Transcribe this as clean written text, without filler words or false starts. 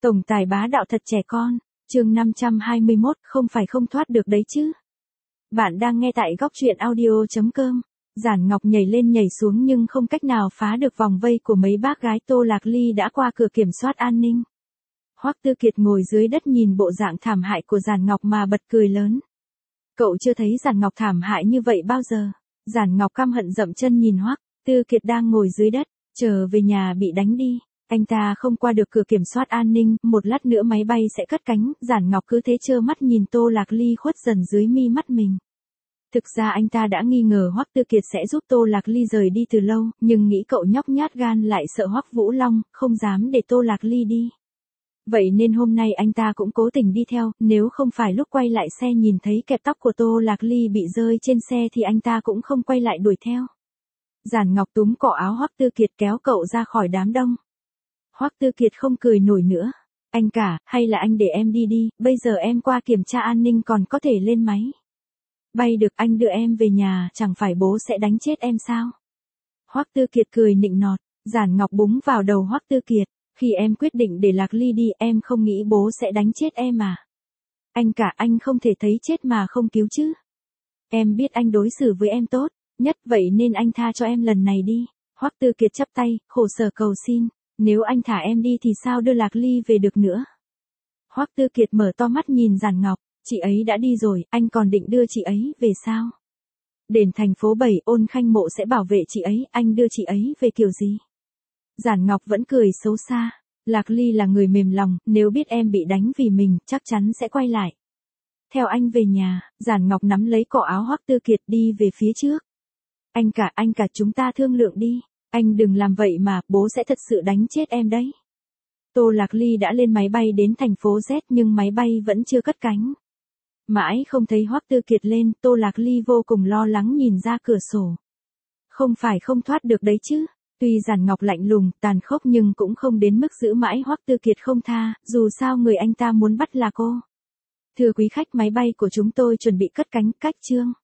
Tổng tài bá đạo thật trẻ con, chương 521, không phải không thoát được đấy chứ. Bạn đang nghe tại góc truyện audio.com. Giản Ngọc nhảy lên nhảy xuống nhưng không cách nào phá được vòng vây của mấy bác gái Tô Lạc Ly đã qua cửa kiểm soát an ninh. Hoắc Tư Kiệt ngồi dưới đất nhìn bộ dạng thảm hại của Giản Ngọc mà bật cười lớn. Cậu chưa thấy Giản Ngọc thảm hại như vậy bao giờ. Giản Ngọc căm hận dậm chân nhìn Hoắc Tư Kiệt đang ngồi dưới đất, chờ về nhà bị đánh đi. Anh ta không qua được cửa kiểm soát an ninh, một lát nữa máy bay sẽ cất cánh, Giản Ngọc cứ thế trơ mắt nhìn Tô Lạc Ly khuất dần dưới mi mắt mình. Thực ra anh ta đã nghi ngờ Hoắc Tư Kiệt sẽ giúp Tô Lạc Ly rời đi từ lâu, nhưng nghĩ cậu nhóc nhát gan lại sợ Hoắc Vũ Long, không dám để Tô Lạc Ly đi. Vậy nên hôm nay anh ta cũng cố tình đi theo, nếu không phải lúc quay lại xe nhìn thấy kẹp tóc của Tô Lạc Ly bị rơi trên xe thì anh ta cũng không quay lại đuổi theo. Giản Ngọc túm cổ áo Hoắc Tư Kiệt kéo cậu ra khỏi đám đông. Hoắc Tư Kiệt không cười nổi nữa. Anh cả, hay là anh để em đi đi, bây giờ em qua kiểm tra an ninh còn có thể lên máy. Bay được anh đưa em về nhà, chẳng phải bố sẽ đánh chết em sao? Hoắc Tư Kiệt cười nịnh nọt, Giản Ngọc búng vào đầu Hoắc Tư Kiệt, khi em quyết định để Lạc Ly đi em không nghĩ bố sẽ đánh chết em à? Anh cả, anh không thể thấy chết mà không cứu chứ. Em biết anh đối xử với em tốt nhất, vậy nên anh tha cho em lần này đi. Hoắc Tư Kiệt chắp tay, khổ sở cầu xin. Nếu anh thả em đi thì sao đưa Lạc Ly về được nữa? Hoắc Tư Kiệt mở to mắt nhìn Giản Ngọc, chị ấy đã đi rồi, anh còn định đưa chị ấy về sao? Đền thành phố 7 Ôn Khanh Mộ sẽ bảo vệ chị ấy, anh đưa chị ấy về kiểu gì? Giản Ngọc vẫn cười xấu xa, Lạc Ly là người mềm lòng, nếu biết em bị đánh vì mình, chắc chắn sẽ quay lại. Theo anh về nhà, Giản Ngọc nắm lấy cổ áo Hoắc Tư Kiệt đi về phía trước. Anh cả chúng ta thương lượng đi. Anh đừng làm vậy mà, bố sẽ thật sự đánh chết em đấy. Tô Lạc Ly đã lên máy bay đến thành phố Z nhưng máy bay vẫn chưa cất cánh. Mãi không thấy Hoắc Tư Kiệt lên, Tô Lạc Ly vô cùng lo lắng nhìn ra cửa sổ. Không phải không thoát được đấy chứ. Tuy Giản Ngọc lạnh lùng, tàn khốc nhưng cũng không đến mức giữ mãi Hoắc Tư Kiệt không tha, dù sao người anh ta muốn bắt là cô. Thưa quý khách, máy bay của chúng tôi chuẩn bị cất cánh, cách chương.